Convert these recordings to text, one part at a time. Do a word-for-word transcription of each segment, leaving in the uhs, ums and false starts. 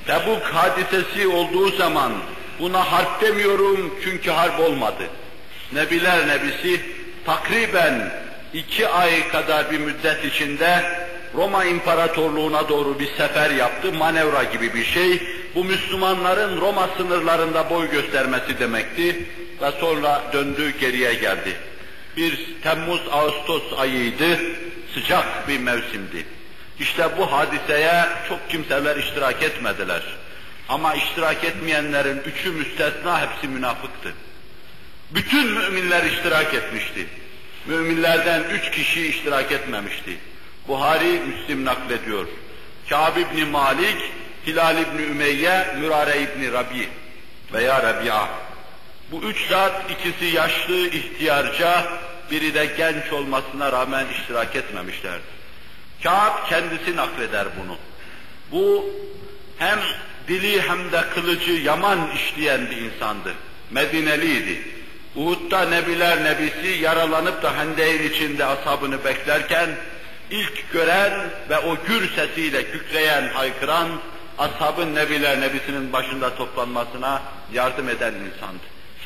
Tebuk hadisesi olduğu zaman buna harp demiyorum çünkü harp olmadı. Nebiler Nebisi takriben iki ay kadar bir müddet içinde Roma İmparatorluğu'na doğru bir sefer yaptı, manevra gibi bir şey. Bu Müslümanların Roma sınırlarında boy göstermesi demekti ve sonra döndü geriye geldi. Bir Temmuz-Ağustos ayıydı, sıcak bir mevsimdi. İşte bu hadiseye çok kimseler iştirak etmediler. Ama iştirak etmeyenlerin üçü müstesna hepsi münafıktı. Bütün müminler iştirak etmişti. Müminlerden üç kişi iştirak etmemişti. Buhari, Müslim naklediyor. Kâb ibn Malik, Hilal ibn Ümeyye, Mürare ibn Rabi veya Rabia. Bu üç zat ikisi yaşlı, ihtiyarca, biri de genç olmasına rağmen iştirak etmemişlerdi. Kâb kendisi nakleder bunu. Bu hem dili hem de kılıcı yaman işleyen bir insandı. Medineliydi. Uhud'da Nebiler Nebisi yaralanıp da hendeğin içinde ashabını beklerken ilk gören ve o gür sesiyle kükreyen, haykıran ashabın Nebiler Nebisi'nin başında toplanmasına yardım eden insandı.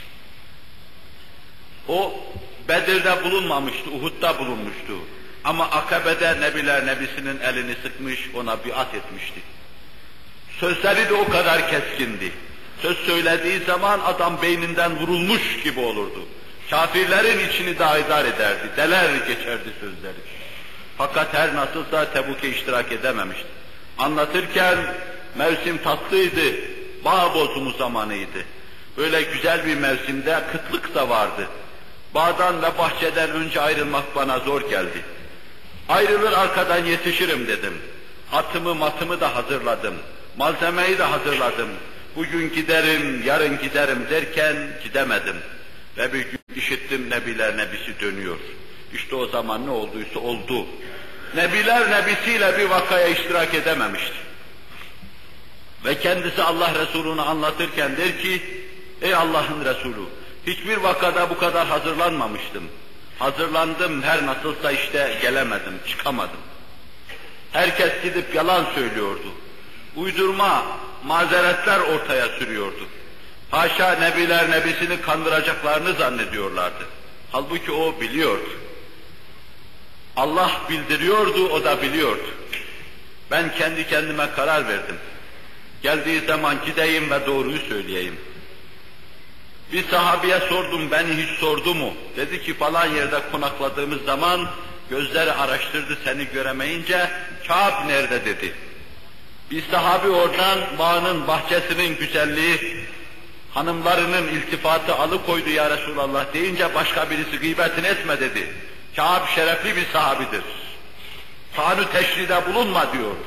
O Bedir'de bulunmamıştı, Uhud'da bulunmuştu. Ama Akabe'de Nebiler Nebisi'nin elini sıkmış, ona biat etmişti. Sözleri de o kadar keskindi. Söz söylediği zaman adam beyninden vurulmuş gibi olurdu. Kafirlerin içini daidar ederdi, deler geçerdi sözleri. Fakat her nasılsa Tebuk'e iştirak edememişti. Anlatırken mevsim tatlıydı, bağ bozumu zamanıydı. Böyle güzel bir mevsimde kıtlık da vardı. Bağdan ve bahçeden önce ayrılmak bana zor geldi. Ayrılır arkadan yetişirim dedim. Atımı matımı da hazırladım. Malzemeyi de hazırladım. Bugün giderim, yarın giderim derken gidemedim. Ve bir gün işittim Nebiler Nebisi dönüyor. İşte o zaman ne olduysa oldu. Nebiler Nebisiyle bir vakaya iştirak edememişti. Ve kendisi Allah Resulü'nü anlatırken der ki, ey Allah'ın Resulü, hiçbir vakada bu kadar hazırlanmamıştım. Hazırlandım, her nasılsa işte gelemedim, çıkamadım. Herkes gidip yalan söylüyordu. Uydurma, mazeretler ortaya sürüyordu. Haşa Nebiler Nebisi'ni kandıracaklarını zannediyorlardı. Halbuki o biliyordu. Allah bildiriyordu, o da biliyordu. Ben kendi kendime karar verdim. Geldiği zaman gideyim ve doğruyu söyleyeyim. Bir sahabeye sordum, beni hiç sordu mu? Dedi ki falan yerde konakladığımız zaman gözleri araştırdı seni göremeyince, Kâb nerede dedi. Bir sahabi oradan bağının, bahçesinin güzelliği, hanımlarının iltifatı alıkoydu ya Resulallah deyince başka birisi gıybetini etme dedi. Kâb şerefli bir sahabidir. Tanrı teşride bulunma diyordu.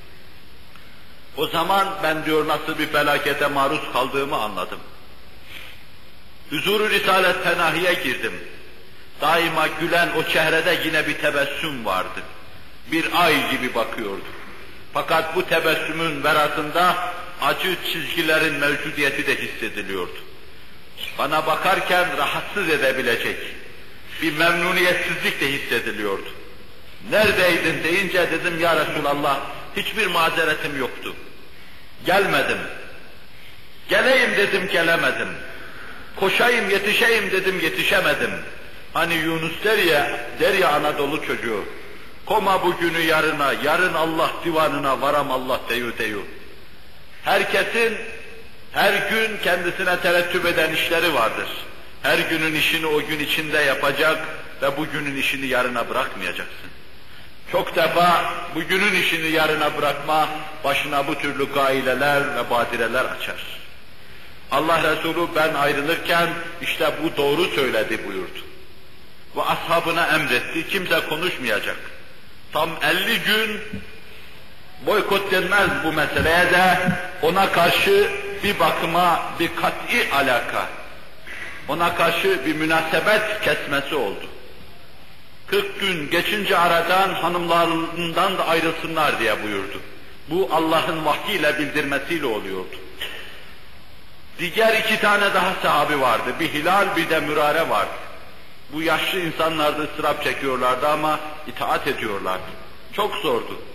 O zaman ben diyor nasıl bir felakete maruz kaldığımı anladım. Huzur-u Risalet Tenahi'ye girdim. Daima gülen o çehrede yine bir tebessüm vardı. Bir ay gibi bakıyordu. Fakat bu tebessümün verasında acı çizgilerin mevcudiyeti de hissediliyordu. Bana bakarken rahatsız edebilecek bir memnuniyetsizlik de hissediliyordu. Neredeydin deyince dedim ya Resulallah, hiçbir mazeretim yoktu. Gelmedim. Geleyim dedim, gelemedim. Koşayım, yetişeyim dedim, yetişemedim. Hani Yunus der ya, der ya Anadolu çocuğu, koma bugünü yarına, yarın Allah divanına varam Allah deyu deyu. Herkesin her gün kendisine terettüp eden işleri vardır. Her günün işini o gün içinde yapacak ve bugünün işini yarına bırakmayacaksın. Çok defa bugünün işini yarına bırakma, başına bu türlü gaileler ve badireler açar. Allah Resulü ben ayrılırken işte bu doğru söyledi buyurdu. Ve ashabına emretti, kimse konuşmayacak. Tam elli gün boykot denmez bu meseleye de ona karşı bir bakıma bir kat'i alaka, ona karşı bir münasebet kesmesi oldu. kırk gün geçince aradan hanımlarından da ayrılsınlar diye buyurdu. Bu Allah'ın vahyiyle bildirmesiyle oluyordu. Diğer iki tane daha sahabi vardı. Bir Hilal, bir de Mürare vardı. Bu yaşlı insanlar da ıstırap çekiyorlardı ama itaat ediyorlardı. Çok zordu.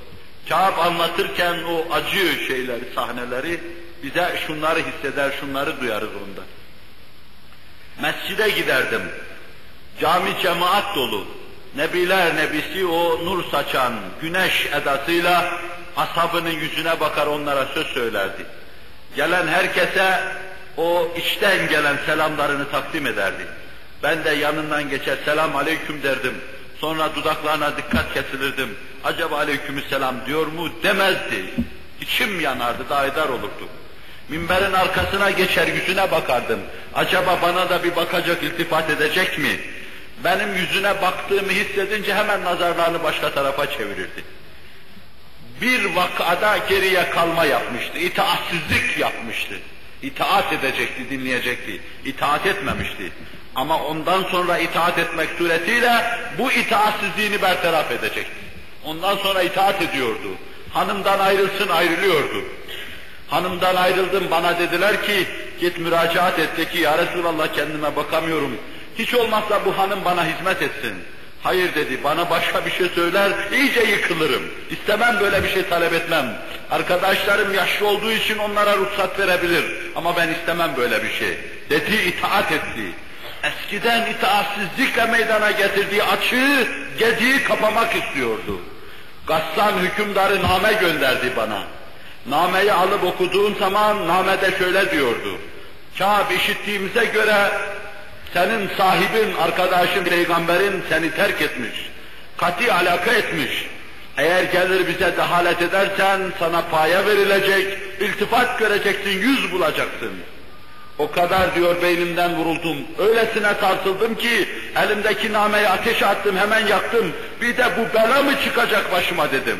Kâb anlatırken o acı şeyleri, sahneleri bize şunları hisseder, şunları duyarız ondan. Mescide giderdim. Cami cemaat dolu. Nebiler nebisi o nur saçan güneş edasıyla ashabının yüzüne bakar onlara söz söylerdi. Gelen herkese o içten gelen selamlarını takdim ederdi. Ben de yanından geçer selam aleyküm derdim. Sonra dudaklarına dikkat kesilirdim. Acaba aleykümselam diyor mu demezdi. İçim yanardı, daidar olurdu. Minberin arkasına geçer yüzüne bakardım. Acaba bana da bir bakacak, iltifat edecek mi? Benim yüzüne baktığımı hissedince hemen nazarlarını başka tarafa çevirirdi. Bir vakada geriye kalma yapmıştı, itaatsizlik yapmıştı. İtaat edecekti, dinleyecekti. İtaat etmemişti. Ama ondan sonra itaat etmek suretiyle bu itaatsizliğini bertaraf edecekti. Ondan sonra itaat ediyordu. Hanımdan ayrılsın ayrılıyordu. Hanımdan ayrıldım, bana dediler ki git müracaat et de ki ya Resulallah kendime bakamıyorum. Hiç olmazsa bu hanım bana hizmet etsin. Hayır dedi, bana başka bir şey söyler, iyice yıkılırım. İstemem böyle bir şey talep etmem. Arkadaşlarım yaşlı olduğu için onlara ruhsat verebilir. Ama ben istemem böyle bir şey. Dedi, itaat etti. Eskiden itaatsizlikle meydana getirdiği açığı, gediği kapamak istiyordu. Gassan hükümdarı name gönderdi bana. Nameyi alıp okuduğun zaman namede şöyle diyordu. Kâb işittiğimize göre senin sahibin, arkadaşın, peygamberin seni terk etmiş. Kati alaka etmiş. Eğer gelir bize dehalet edersen sana paya verilecek, iltifat göreceksin, yüz bulacaksın. O kadar diyor beynimden vuruldum. Öylesine sarsıldım ki elimdeki nameyi ateşe attım, hemen yaktım. Bir de bu bela mı çıkacak başıma dedim.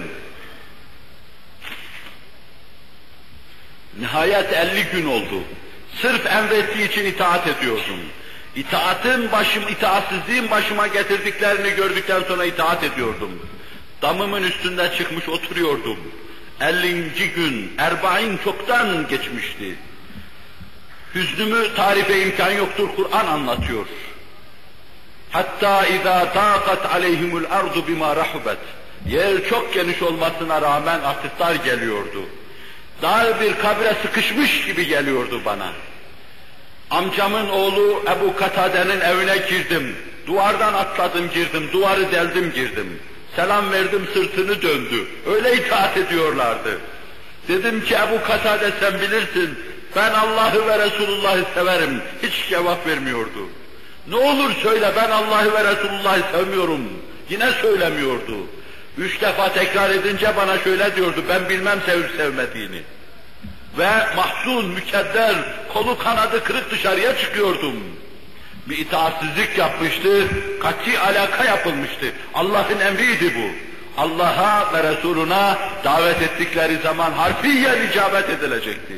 Nihayet elli gün oldu. Sırf emrettiği için itaat ediyordum. İtaatın başım, itaatsizliğin başıma getirdiklerini gördükten sonra itaat ediyordum. Damımın üstünde çıkmış oturuyordum. ellinci gün, erbain çoktan geçmişti. Hüznümü tarife imkan yoktur, Kur'an anlatıyor. Hatta izâ tâkat aleyhimul ardu bimâ rahubet. Yer çok geniş olmasına rağmen artık dar geliyordu. Dar bir kabre sıkışmış gibi geliyordu bana. Amcamın oğlu Ebu Katade'nin evine girdim. Duvardan atladım girdim, duvarı deldim girdim. Selam verdim, sırtını döndü. Öyle itaat ediyorlardı. Dedim ki Ebu Katade sen bilirsin, ben Allah'ı ve Resulullah'ı severim. Hiç cevap vermiyordu. Ne olur söyle, ben Allah'ı ve Resulullah'ı sevmiyorum. Yine söylemiyordu. Üç defa tekrar edince bana şöyle diyordu, ben bilmem sevip sevmediğini. Ve mahzun, mükedder, kolu kanadı kırık dışarıya çıkıyordum. Bir itaatsizlik yapmıştı, kati alaka yapılmıştı. Allah'ın emriydi bu. Allah'a ve Resuluna davet ettikleri zaman harfiyen icabet edilecekti.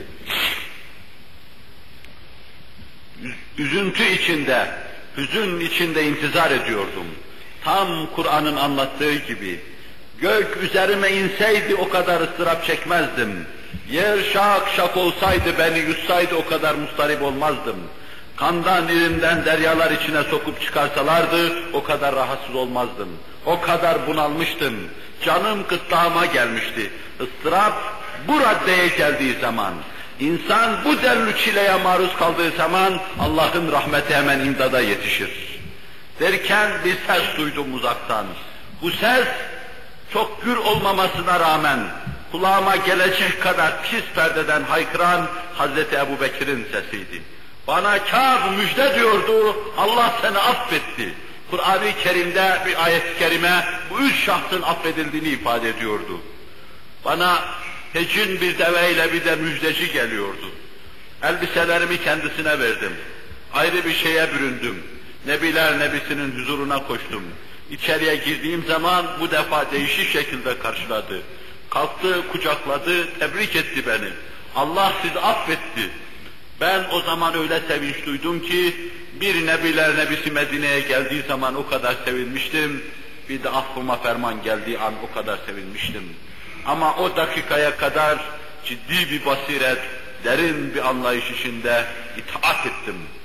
Üzüntü içinde, hüzün içinde intizar ediyordum. Tam Kur'an'ın anlattığı gibi. Gök üzerime inseydi o kadar ıstırap çekmezdim. Yer şak şak olsaydı, beni yutsaydı o kadar mustarip olmazdım. Kandan, irimden deryalar içine sokup çıkarsalardı o kadar rahatsız olmazdım. O kadar bunalmıştım. Canım gırtlağıma gelmişti. Istırap bu raddeye geldiği zaman, insan bu denli çileye maruz kaldığı zaman Allah'ın rahmeti hemen imdada yetişir. Derken bir ses duydum uzaktan. Bu ses çok gür olmamasına rağmen kulağıma gelecek kadar pis perdeden haykıran Hazreti Ebu Bekir'in sesiydi. Bana Kâb müjde diyordu, Allah seni affetti. Kur'an-ı Kerim'de bir ayet-i kerime bu üç şahsın affedildiğini ifade ediyordu. Bana hecin bir deveyle bir de müjdeci geliyordu. Elbiselerimi kendisine verdim. Ayrı bir şeye büründüm. Nebiler Nebisi'nin huzuruna koştum. İçeriye girdiğim zaman bu defa değişik şekilde karşıladı. Kalktı, kucakladı, tebrik etti beni. Allah sizi affetti. Ben o zaman öyle sevinç duydum ki, bir Nebiler Nebisi Medine'ye geldiği zaman o kadar sevinmiştim, bir de affıma ferman geldiği an o kadar sevinmiştim. Ama o dakikaya kadar ciddi bir basiret, derin bir anlayış içinde itaat ettim.